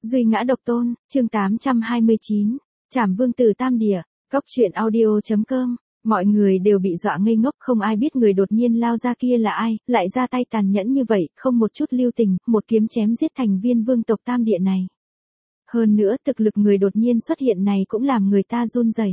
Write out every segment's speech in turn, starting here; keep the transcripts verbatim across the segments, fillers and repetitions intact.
Duy ngã độc tôn, chương tám trăm hai mươi chín, Trảm Vương Tử Tam Địa, Cốc truyện audio.com. Mọi người đều bị dọa ngây ngốc, không ai biết người đột nhiên lao ra kia là ai, lại ra tay tàn nhẫn như vậy, không một chút lưu tình, một kiếm chém giết thành viên vương tộc Tam Địa này. Hơn nữa, thực lực người đột nhiên xuất hiện này cũng làm người ta run rẩy.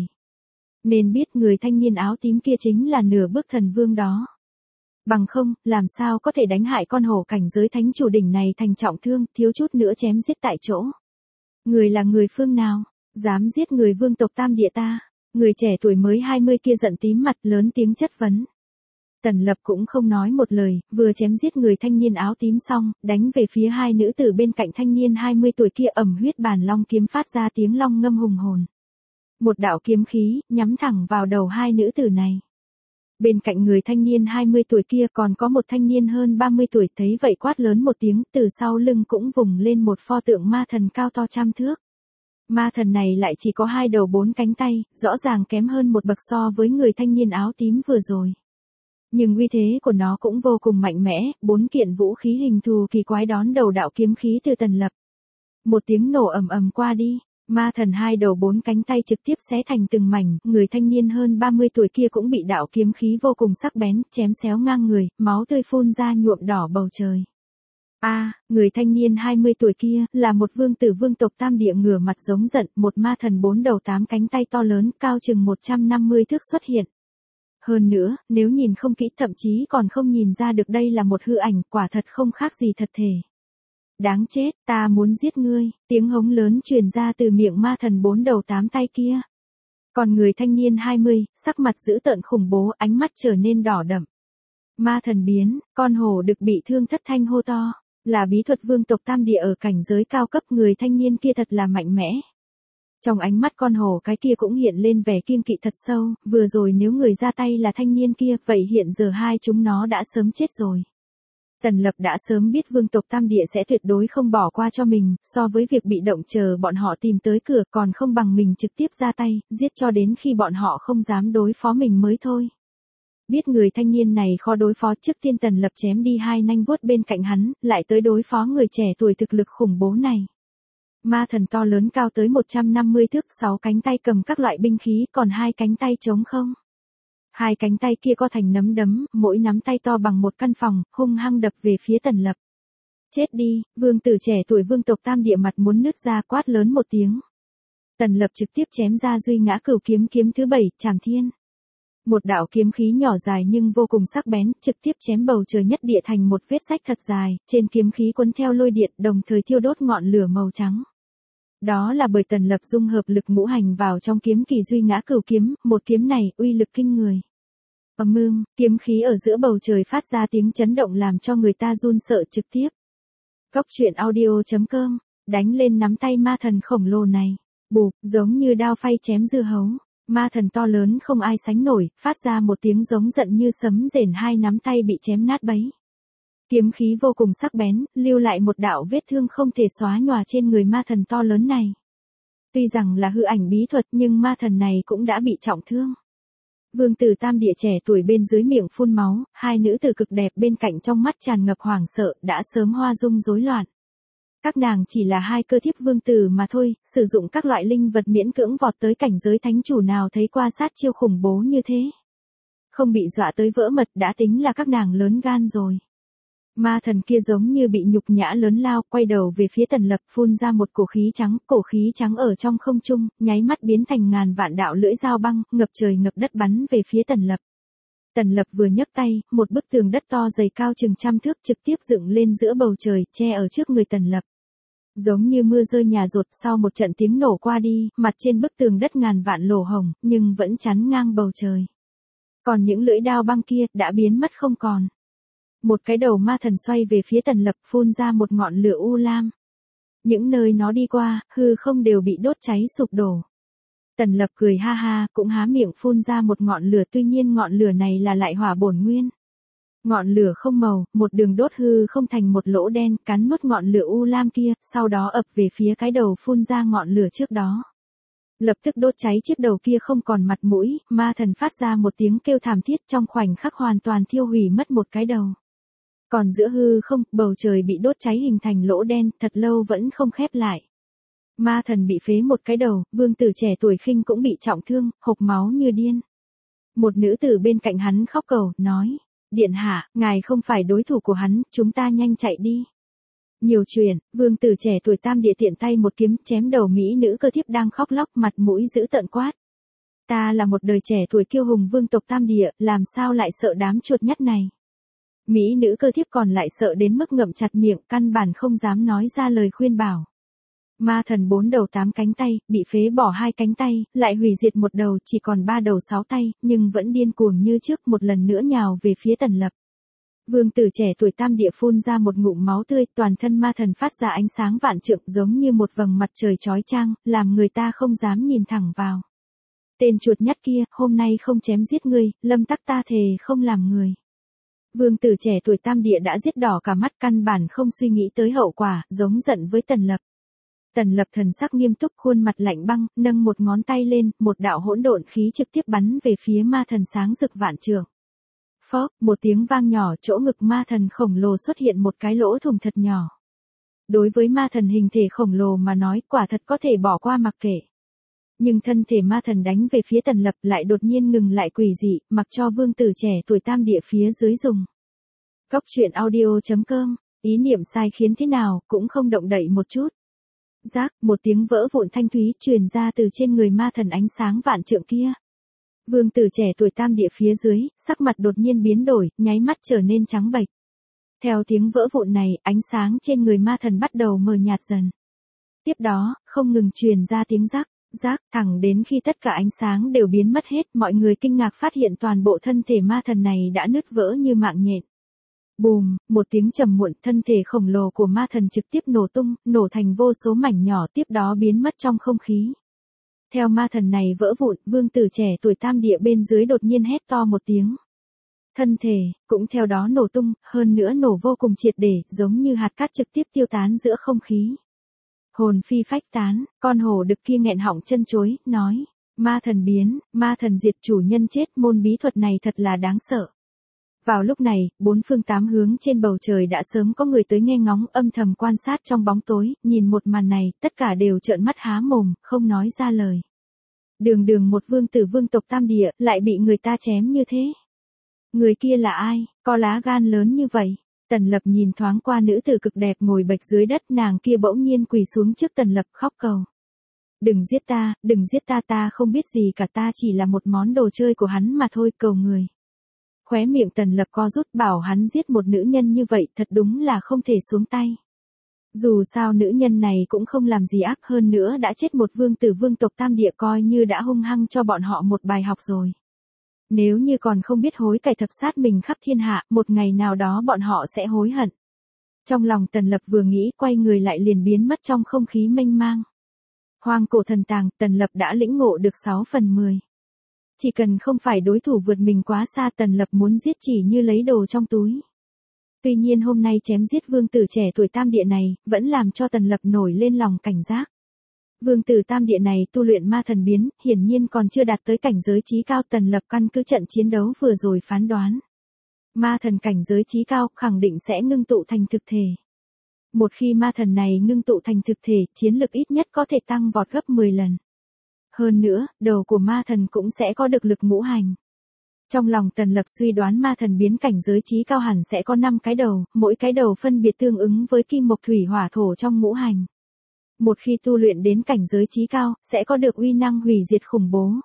Nên biết người thanh niên áo tím kia chính là nửa bước thần vương đó. Bằng không, làm sao có thể đánh hại con hổ cảnh giới thánh chủ đỉnh này thành trọng thương, thiếu chút nữa chém giết tại chỗ. Người là người phương nào? Dám giết người vương tộc Tam Địa ta? Người trẻ tuổi mới hai mươi kia giận tím mặt, lớn tiếng chất vấn. Tần Lập cũng không nói một lời, vừa chém giết người thanh niên áo tím xong, đánh về phía hai nữ tử bên cạnh thanh niên hai mươi tuổi kia, ầm huyết bàn long kiếm phát ra tiếng long ngâm hùng hồn. Một đạo kiếm khí, nhắm thẳng vào đầu hai nữ tử này. Bên cạnh người thanh niên hai mươi tuổi kia còn có một thanh niên hơn ba mươi tuổi, thấy vậy quát lớn một tiếng, từ sau lưng cũng vùng lên một pho tượng ma thần cao to trăm thước. Ma thần này lại chỉ có hai đầu bốn cánh tay, rõ ràng kém hơn một bậc so với người thanh niên áo tím vừa rồi. Nhưng uy thế của nó cũng vô cùng mạnh mẽ, bốn kiện vũ khí hình thù kỳ quái đón đầu đạo kiếm khí từ Tần Lập. Một tiếng nổ ầm ầm qua đi, ma thần hai đầu bốn cánh tay trực tiếp xé thành từng mảnh, người thanh niên hơn ba mươi tuổi kia cũng bị đạo kiếm khí vô cùng sắc bén, chém xéo ngang người, máu tươi phun ra nhuộm đỏ bầu trời. A, à, người thanh niên hai mươi tuổi kia, là một vương tử vương tộc Tam Địa ngửa mặt giống giận, một ma thần bốn đầu tám cánh tay to lớn, cao chừng một trăm năm mươi thước xuất hiện. Hơn nữa, nếu nhìn không kỹ thậm chí còn không nhìn ra được đây là một hư ảnh, quả thật không khác gì thật thể. Đáng chết, ta muốn giết ngươi, tiếng hống lớn truyền ra từ miệng ma thần bốn đầu tám tay kia. Còn người thanh niên hai mươi, sắc mặt dữ tợn khủng bố, ánh mắt trở nên đỏ đậm. Ma thần biến, con hổ đực bị thương thất thanh hô to. Là bí thuật vương tộc Tam Địa ở cảnh giới cao cấp, người thanh niên kia thật là mạnh mẽ. Trong ánh mắt con hổ cái kia cũng hiện lên vẻ kiêng kỵ thật sâu, vừa rồi nếu người ra tay là thanh niên kia, vậy hiện giờ hai chúng nó đã sớm chết rồi. Tần Lập đã sớm biết vương tộc Tam Địa sẽ tuyệt đối không bỏ qua cho mình, so với việc bị động chờ bọn họ tìm tới cửa còn không bằng mình trực tiếp ra tay, giết cho đến khi bọn họ không dám đối phó mình mới thôi. Biết người thanh niên này khó đối phó, trước tiên Tần Lập chém đi hai nanh vuốt bên cạnh hắn, lại tới đối phó người trẻ tuổi thực lực khủng bố này. Ma thần to lớn cao tới một trăm năm mươi thước, sáu cánh tay cầm các loại binh khí, còn hai cánh tay trống không. Hai cánh tay kia co thành nắm đấm, mỗi nắm tay to bằng một căn phòng, hung hăng đập về phía Tần Lập. Chết đi, vương tử trẻ tuổi vương tộc Tam Địa mặt muốn nứt ra, quát lớn một tiếng. Tần Lập trực tiếp chém ra duy ngã cửu kiếm, kiếm thứ bảy, Trảm Thiên. Một đạo kiếm khí nhỏ dài nhưng vô cùng sắc bén, trực tiếp chém bầu trời nhất địa thành một vết rách thật dài, trên kiếm khí cuốn theo lôi điện, đồng thời thiêu đốt ngọn lửa màu trắng. Đó là bởi Tần Lập dung hợp lực ngũ hành vào trong kiếm kỳ duy ngã cửu kiếm, một kiếm này uy lực kinh người. Ầm ầm, kiếm khí ở giữa bầu trời phát ra tiếng chấn động làm cho người ta run sợ trực tiếp. Cốc truyện audio.com, đánh lên nắm tay ma thần khổng lồ này. Bụp, giống như đao phay chém dưa hấu. Ma thần to lớn không ai sánh nổi, phát ra một tiếng giống giận như sấm rền, hai nắm tay bị chém nát bấy. Kiếm khí vô cùng sắc bén, lưu lại một đạo vết thương không thể xóa nhòa trên người ma thần to lớn này. Tuy rằng là hư ảnh bí thuật nhưng ma thần này cũng đã bị trọng thương. Vương tử Tam Địa trẻ tuổi bên dưới miệng phun máu, hai nữ tử cực đẹp bên cạnh trong mắt tràn ngập hoảng sợ, đã sớm hoa dung rối loạn. Các nàng chỉ là hai cơ thiếp vương tử mà thôi, sử dụng các loại linh vật miễn cưỡng vọt tới cảnh giới thánh chủ nào thấy qua sát chiêu khủng bố như thế. Không bị dọa tới vỡ mật đã tính là các nàng lớn gan rồi. Ma thần kia giống như bị nhục nhã lớn lao, quay đầu về phía Tần Lập, phun ra một cổ khí trắng, cổ khí trắng ở trong không trung, nháy mắt biến thành ngàn vạn đạo lưỡi dao băng, ngập trời ngập đất bắn về phía Tần Lập. Tần Lập vừa nhấc tay, một bức tường đất to dày cao chừng trăm thước trực tiếp dựng lên giữa bầu trời, che ở trước người Tần Lập. Giống như mưa rơi nhà rột, sau một trận tiếng nổ qua đi, mặt trên bức tường đất ngàn vạn lỗ hổng, nhưng vẫn chắn ngang bầu trời. Còn những lưỡi đao băng kia, đã biến mất không còn. Một cái đầu ma thần xoay về phía Tần Lập, phun ra một ngọn lửa u lam. Những nơi nó đi qua, hư không đều bị đốt cháy sụp đổ. Tần Lập cười ha ha, cũng há miệng phun ra một ngọn lửa, tuy nhiên ngọn lửa này là lại hỏa bổn nguyên. Ngọn lửa không màu, một đường đốt hư không thành một lỗ đen, cắn nuốt ngọn lửa u lam kia, sau đó ập về phía cái đầu phun ra ngọn lửa trước đó. Lập tức đốt cháy chiếc đầu kia không còn mặt mũi, ma thần phát ra một tiếng kêu thảm thiết, trong khoảnh khắc hoàn toàn thiêu hủy mất một cái đầu. Còn giữa hư không, bầu trời bị đốt cháy hình thành lỗ đen, thật lâu vẫn không khép lại. Ma thần bị phế một cái đầu, vương tử trẻ tuổi khinh cũng bị trọng thương, hộc máu như điên. Một nữ tử bên cạnh hắn khóc cầu, nói, điện hạ, ngài không phải đối thủ của hắn, chúng ta nhanh chạy đi. Nhiều chuyện, vương tử trẻ tuổi tam địa tiện tay một kiếm chém đầu mỹ nữ cơ thiếp đang khóc lóc, mặt mũi dữ tợn quát. Ta là một đời trẻ tuổi kiêu hùng vương tộc tam địa, làm sao lại sợ đám chuột nhắt này. Mỹ nữ cơ thiếp còn lại sợ đến mức ngậm chặt miệng, căn bản không dám nói ra lời khuyên bảo. Ma thần bốn đầu tám cánh tay, bị phế bỏ hai cánh tay, lại hủy diệt một đầu, chỉ còn ba đầu sáu tay, nhưng vẫn điên cuồng như trước, một lần nữa nhào về phía Tần Lập. Vương tử trẻ tuổi tam địa phun ra một ngụm máu tươi, toàn thân ma thần phát ra ánh sáng vạn trượng giống như một vầng mặt trời chói chang, làm người ta không dám nhìn thẳng vào. Tên chuột nhắt kia, hôm nay không chém giết ngươi, lâm tắc ta thề không làm người. Vương tử trẻ tuổi tam địa đã giết đỏ cả mắt, căn bản không suy nghĩ tới hậu quả, giống giận với Tần Lập. Tần Lập thần sắc nghiêm túc, khuôn mặt lạnh băng, nâng một ngón tay lên, một đạo hỗn độn khí trực tiếp bắn về phía ma thần sáng rực vạn trượng. Phốc, một tiếng vang nhỏ, chỗ ngực ma thần khổng lồ xuất hiện một cái lỗ thủng thật nhỏ. Đối với ma thần hình thể khổng lồ mà nói, quả thật có thể bỏ qua mặc kệ. Nhưng thân thể ma thần đánh về phía Tần Lập lại đột nhiên ngừng lại quỷ dị, mặc cho vương tử trẻ tuổi tam địa phía dưới dùng. Cốc truyện audio chấm com, ý niệm sai khiến thế nào, cũng không động đậy một chút. Rác, một tiếng vỡ vụn thanh thúy truyền ra từ trên người ma thần ánh sáng vạn trượng kia. Vương tử trẻ tuổi tam địa phía dưới, sắc mặt đột nhiên biến đổi, nháy mắt trở nên trắng bệch. Theo tiếng vỡ vụn này, ánh sáng trên người ma thần bắt đầu mờ nhạt dần. Tiếp đó, không ngừng truyền ra tiếng rắc, rác, thẳng đến khi tất cả ánh sáng đều biến mất hết, mọi người kinh ngạc phát hiện toàn bộ thân thể ma thần này đã nứt vỡ như mạng nhện. Bùm, một tiếng trầm muộn, thân thể khổng lồ của ma thần trực tiếp nổ tung, nổ thành vô số mảnh nhỏ, tiếp đó biến mất trong không khí. Theo ma thần này vỡ vụn, vương tử trẻ tuổi tam địa bên dưới đột nhiên hét to một tiếng. Thân thể, cũng theo đó nổ tung, hơn nữa nổ vô cùng triệt để, giống như hạt cát trực tiếp tiêu tán giữa không khí. Hồn phi phách tán, con hổ đực kia nghẹn họng chân chối, nói, ma thần biến, ma thần diệt chủ nhân chết, môn bí thuật này thật là đáng sợ. Vào lúc này, bốn phương tám hướng trên bầu trời đã sớm có người tới nghe ngóng, âm thầm quan sát trong bóng tối, nhìn một màn này, tất cả đều trợn mắt há mồm, không nói ra lời. Đường đường một vương tử vương tộc tam địa, lại bị người ta chém như thế. Người kia là ai, có lá gan lớn như vậy? Tần Lập nhìn thoáng qua nữ tử cực đẹp ngồi bệch dưới đất, nàng kia bỗng nhiên quỳ xuống trước Tần Lập khóc cầu. Đừng giết ta, đừng giết ta, ta không biết gì cả, ta chỉ là một món đồ chơi của hắn mà thôi, cầu người. Khóe miệng Tần Lập co rút, bảo hắn giết một nữ nhân như vậy thật đúng là không thể xuống tay. Dù sao nữ nhân này cũng không làm gì ác, hơn nữa đã chết một vương tử vương tộc tam địa, coi như đã hung hăng cho bọn họ một bài học rồi. Nếu như còn không biết hối cải thập sát mình khắp thiên hạ, một ngày nào đó bọn họ sẽ hối hận. Trong lòng Tần Lập vừa nghĩ, quay người lại liền biến mất trong không khí mênh mang. Hoang cổ thần tàng, Tần Lập đã lĩnh ngộ được sáu phần mười. Chỉ cần không phải đối thủ vượt mình quá xa, Tần Lập muốn giết chỉ như lấy đồ trong túi. Tuy nhiên hôm nay chém giết vương tử trẻ tuổi tam địa này, vẫn làm cho Tần Lập nổi lên lòng cảnh giác. Vương tử tam địa này tu luyện ma thần biến, hiển nhiên còn chưa đạt tới cảnh giới chí cao. Tần Lập căn cứ trận chiến đấu vừa rồi phán đoán. Ma thần cảnh giới chí cao khẳng định sẽ ngưng tụ thành thực thể. Một khi ma thần này ngưng tụ thành thực thể, chiến lực ít nhất có thể tăng vọt gấp mười lần. Hơn nữa, đầu của ma thần cũng sẽ có được lực ngũ hành. Trong lòng Tần Lập suy đoán ma thần biến cảnh giới chí cao hẳn sẽ có năm cái đầu, mỗi cái đầu phân biệt tương ứng với kim mộc thủy hỏa thổ trong ngũ hành. Một khi tu luyện đến cảnh giới chí cao, sẽ có được uy năng hủy diệt khủng bố.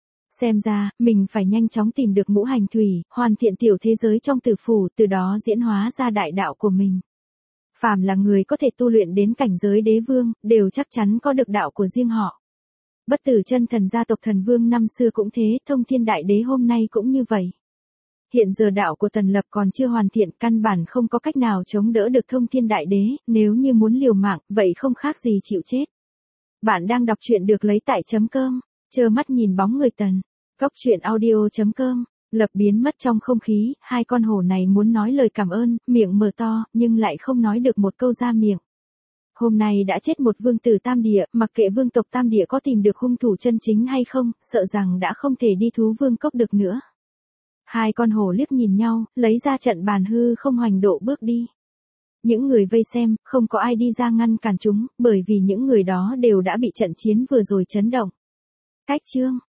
Xem ra, mình phải nhanh chóng tìm được ngũ hành thủy, hoàn thiện tiểu thế giới trong tử phủ, từ đó diễn hóa ra đại đạo của mình. Phàm là người có thể tu luyện đến cảnh giới đế vương, đều chắc chắn có được đạo của riêng họ. Bất tử chân thần gia tộc thần vương năm xưa cũng thế, thông thiên đại đế hôm nay cũng như vậy. Hiện giờ đạo của Tần Lập còn chưa hoàn thiện, căn bản không có cách nào chống đỡ được thông thiên đại đế, nếu như muốn liều mạng, vậy không khác gì chịu chết. Bạn đang đọc truyện được lấy tại chấm com, trơ mắt nhìn bóng người Tần. Cốc truyện audio chấm com, Lập biến mất trong không khí, hai con hổ này muốn nói lời cảm ơn, miệng mở to, nhưng lại không nói được một câu ra miệng. Hôm nay đã chết một vương tử tam địa, mặc kệ vương tộc tam địa có tìm được hung thủ chân chính hay không, sợ rằng đã không thể đi thú vương cốc được nữa. Hai con hổ liếc nhìn nhau, lấy ra trận bàn hư không hoành độ bước đi. Những người vây xem, không có ai đi ra ngăn cản chúng, bởi vì những người đó đều đã bị trận chiến vừa rồi chấn động. Cách chương